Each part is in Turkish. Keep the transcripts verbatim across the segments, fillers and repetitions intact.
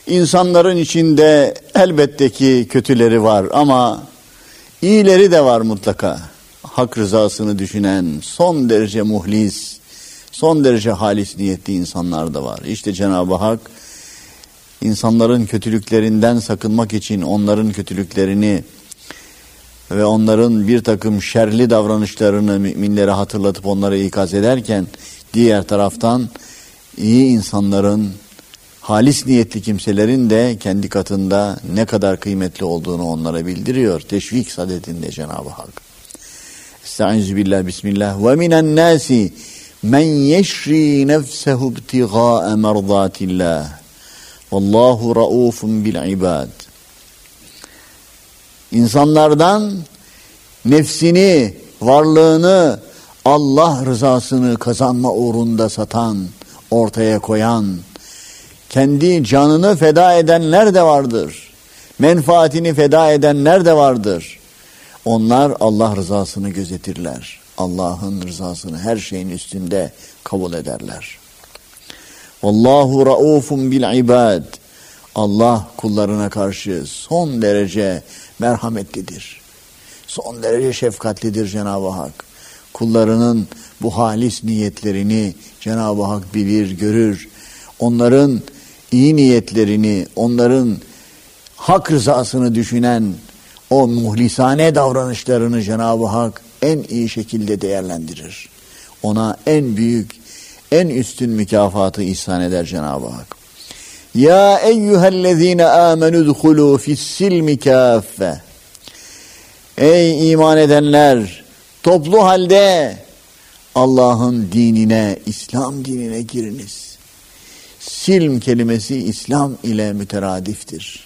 İnsanların içinde elbette ki kötüleri var ama iyileri de var mutlaka. Hak rızasını düşünen, son derece muhlis, son derece halis niyetli insanlar da var. İşte Cenab-ı Hak insanların kötülüklerinden sakınmak için onların kötülüklerini ve onların bir takım şerli davranışlarını müminlere hatırlatıp onlara ikaz ederken, diğer taraftan iyi insanların, halis niyetli kimselerin de kendi katında ne kadar kıymetli olduğunu onlara bildiriyor. Teşvik sadedinde Cenab-ı Hak. Estaizu billah, bismillah. Ve minen nasi men yeşri nefsehu ibtigâe merdatillah. Vallahu raufun bil ibad. İnsanlardan nefsini, varlığını, Allah rızasını kazanma uğrunda satan, ortaya koyan, kendi canını feda edenler de vardır. Menfaatini feda edenler de vardır. Onlar Allah rızasını gözetirler. Allah'ın rızasını her şeyin üstünde kabul ederler. Vallahu raufun bil ibad. Allah kullarına karşı son derece merhametlidir. Son derece şefkatlidir Cenab-ı Hak. Kullarının bu halis niyetlerini Cenab-ı Hak bilir, görür. Onların iyi niyetlerini, onların hak rızasını düşünen o muhlisane davranışlarını Cenab-ı Hak en iyi şekilde değerlendirir. Ona en büyük, en üstün mükafatı ihsan eder Cenab-ı Hak. Ya eyyühellezine amenü dhulû fissilmi kâffe. Ey iman edenler, toplu halde Allah'ın dinine, İslam dinine giriniz. Silm kelimesi İslam ile müteradiftir.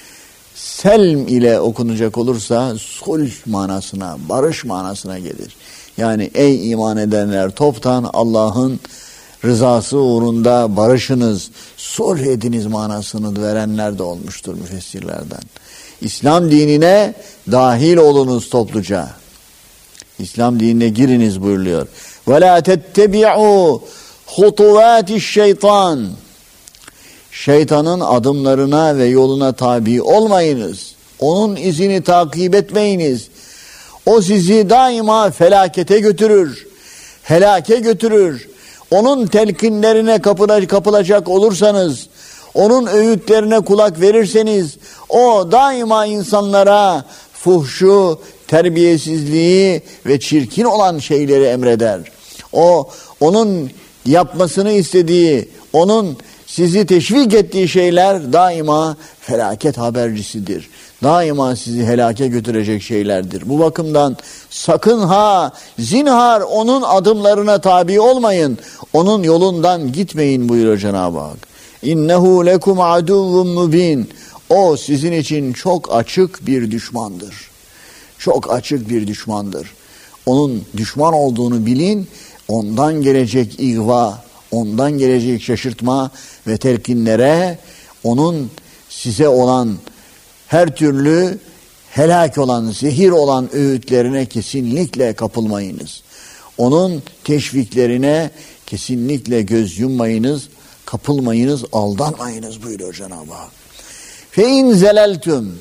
Selm ile okunacak olursa sulh manasına, barış manasına gelir. Yani ey iman edenler, toptan Allah'ın rızası uğrunda barışınız, sulh ediniz manasını verenler de olmuştur müfessirlerden. İslam dinine dahil olunuz topluca. İslam dinine giriniz buyuruyor. وَلَا تَتَّبِعُوا خُطُوَاتِ الشَّيْطَانِ. Şeytanın adımlarına ve yoluna tabi olmayınız. Onun izini takip etmeyiniz. O sizi daima felakete götürür, helake götürür. Onun telkinlerine kapılacak olursanız, onun öğütlerine kulak verirseniz, o daima insanlara fuhşu, terbiyesizliği ve çirkin olan şeyleri emreder. O, onun yapmasını istediği, onun sizi teşvik ettiği şeyler daima felaket habercisidir. Daima sizi helake götürecek şeylerdir. Bu bakımdan sakın ha, zinhar onun adımlarına tabi olmayın. Onun yolundan gitmeyin buyuruyor Cenab-ı Hak. İnnehu lekum aduvvun mubin. O sizin için çok açık bir düşmandır. Çok açık bir düşmandır. Onun düşman olduğunu bilin. Ondan gelecek ihva, ondan gelecek şaşırtma ve telkinlere, onun size olan her türlü helak olan, zehir olan öğütlerine kesinlikle kapılmayınız. Onun teşviklerine kesinlikle göz yummayınız, kapılmayınız, aldanmayınız buyuruyor Cenab-ı Hak. Fe in zeleltüm.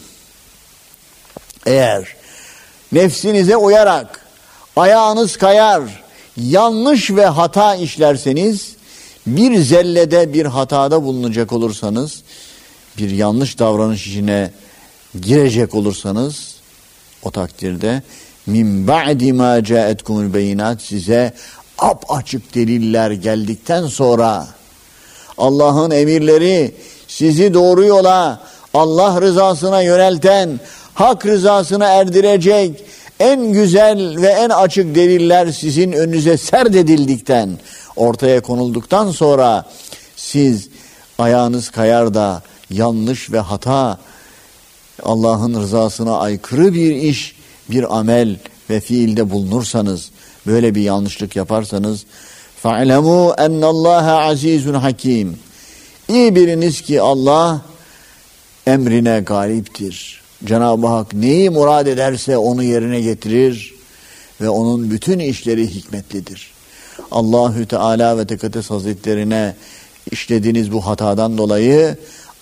Eğer nefsinize uyarak ayağınız kayar, yanlış ve hata işlerseniz, bir zellede bir hatada bulunacak olursanız, bir yanlış davranış içine girecek olursanız, o takdirde min ba'di ma ca'etkumul beyinat, size apaçık deliller geldikten sonra, Allah'ın emirleri sizi doğru yola, Allah rızasına yönelten, hak rızasına erdirecek en güzel ve en açık deliller sizin önünüze serdedildikten, ortaya konulduktan sonra siz ayağınız kayar da yanlış ve hata, Allah'ın rızasına aykırı bir iş, bir amel ve fiilde bulunursanız, böyle bir yanlışlık yaparsanız, فَعْلَمُوا اَنَّ اللّٰهَ عَز۪يزٌ hakim. İyi biliniz ki Allah emrine galiptir. Cenab-ı Hak neyi murad ederse onu yerine getirir ve onun bütün işleri hikmetlidir. Allahü Teala ve Tekaddes Hazretlerine işlediğiniz bu hatadan dolayı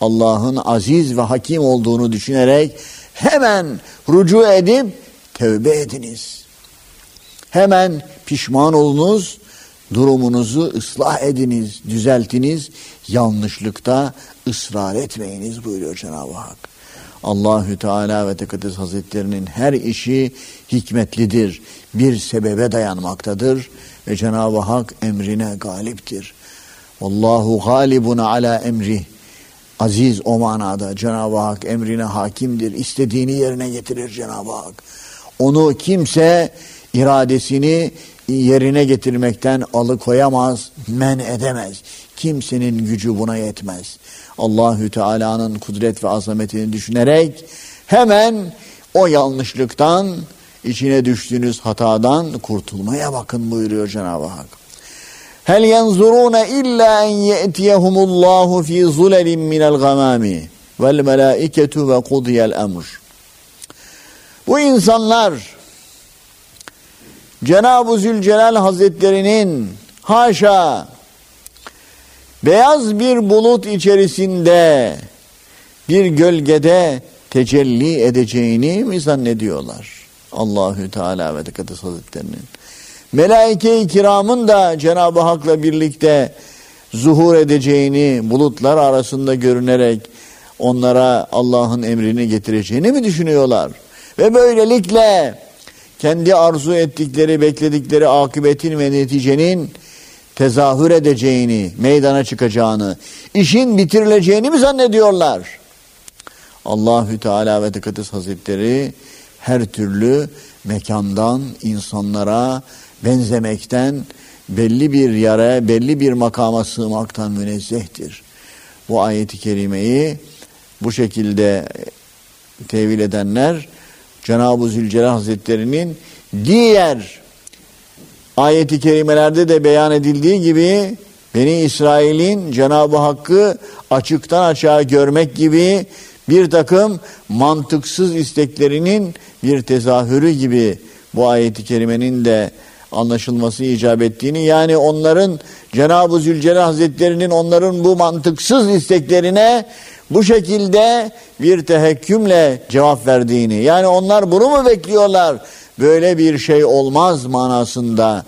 Allah'ın aziz ve hakim olduğunu düşünerek hemen rücu edip tevbe ediniz. Hemen pişman olunuz, durumunuzu ıslah ediniz, düzeltiniz, yanlışlıkta ısrar etmeyiniz buyuruyor Cenab-ı Hak. Allahü Teala ve Tekaddes Hazretlerinin her işi hikmetlidir, bir sebebe dayanmaktadır ve Cenab-ı Hak emrine galiptir. Vallahu galibun ala emrih. Aziz o manada Cenab-ı Hak emrine hakimdir, istediğini yerine getirir Cenab-ı Hak. Onu kimse iradesini yerine getirmekten alıkoyamaz, men edemez. Kimsenin gücü buna yetmez. Allahü Teala'nın kudret ve azametini düşünerek hemen o yanlışlıktan, içine düştüğünüz hatadan kurtulmaya bakın buyuruyor Cenab-ı Hak. Hel yenzuruna illa en ye'tiyehumullahu fi zulelin minel gamami vel melaiketu ve kudiyel emr. Bu insanlar Cenab-ı Zülcelal Hazretlerinin haşa beyaz bir bulut içerisinde bir gölgede tecelli edeceğini mi zannediyorlar? Allahü Teala ve Tekaddes Hazretlerinin. Melaike-i kiramın da Cenab-ı Hak'la birlikte zuhur edeceğini, bulutlar arasında görünerek onlara Allah'ın emrini getireceğini mi düşünüyorlar? Ve böylelikle kendi arzu ettikleri, bekledikleri akıbetin ve neticenin tezahür edeceğini, meydana çıkacağını, işin bitirileceğini mi zannediyorlar? Allahü Teala ve Tekaddes Hazretleri her türlü mekandan, insanlara benzemekten, belli bir yere, belli bir makama sığmaktan münezzehtir. Bu ayeti kerimeyi bu şekilde tevil edenler, Cenab-ı Zülcelal Hazretleri'nin diğer ayeti kerimelerde de beyan edildiği gibi Beni İsrail'in Cenab-ı Hakk'ı açıktan açığa görmek gibi bir takım mantıksız isteklerinin bir tezahürü gibi bu ayeti kerimenin de anlaşılması icap ettiğini, yani onların Cenab-ı Zülcelal Hazretleri'nin onların bu mantıksız isteklerine bu şekilde bir tehekkümle cevap verdiğini, yani onlar bunu mu bekliyorlar, böyle bir şey olmaz manasında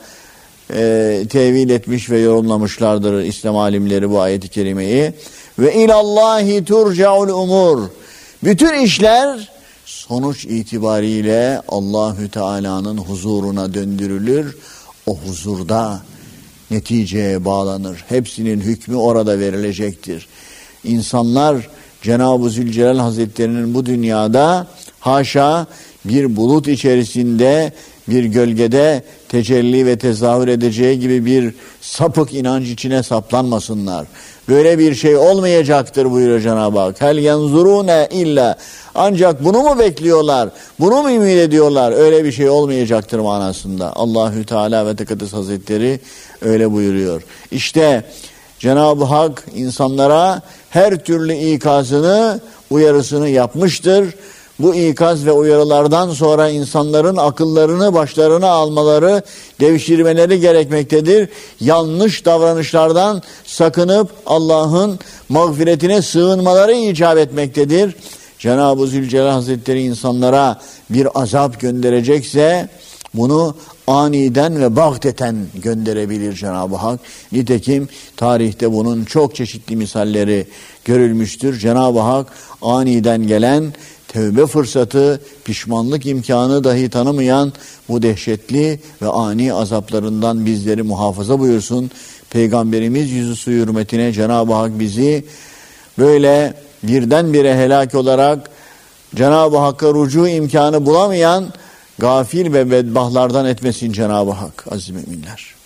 e, tevil etmiş ve yorumlamışlardır İslam alimleri bu ayeti kerimeyi. Ve ilallahi turcaul umur. Bütün işler sonuç itibariyle Allahü Teala'nın huzuruna döndürülür. O huzurda neticeye bağlanır. Hepsinin hükmü orada verilecektir. İnsanlar Cenab-ı Zülcelal Hazretleri'nin bu dünyada haşa bir bulut içerisinde, bir gölgede tecelli ve tezahür edeceği gibi bir sapık inanç içine saplanmasınlar. Böyle bir şey olmayacaktır buyuruyor Cenab-ı Hak. Hel yenzurune illa. Ancak bunu mu bekliyorlar? Bunu mu ümit ediyorlar? Öyle bir şey olmayacaktır manasında. Allahü Teala ve Tekaddes Hazretleri öyle buyuruyor. İşte Cenab-ı Hak insanlara her türlü ikazını, uyarısını yapmıştır. Bu ikaz ve uyarılardan sonra insanların akıllarını başlarına almaları, devşirmeleri gerekmektedir. Yanlış davranışlardan sakınıp Allah'ın mağfiretine sığınmaları icap etmektedir. Cenab-ı Zülcelal Hazretleri insanlara bir azap gönderecekse bunu aniden ve bagteten gönderebilir Cenab-ı Hak. Nitekim tarihte bunun çok çeşitli misalleri görülmüştür. Cenab-ı Hak aniden gelen tevbe fırsatı, pişmanlık imkanı dahi tanımayan bu dehşetli ve ani azaplarından bizleri muhafaza buyursun. Peygamberimiz yüzü suyu hürmetine Cenab-ı Hak bizi böyle birdenbire helak olarak Cenab-ı Hakk'a rücu imkanı bulamayan gafil ve bedbahtlardan etmesin Cenab-ı Hak aziz müminler.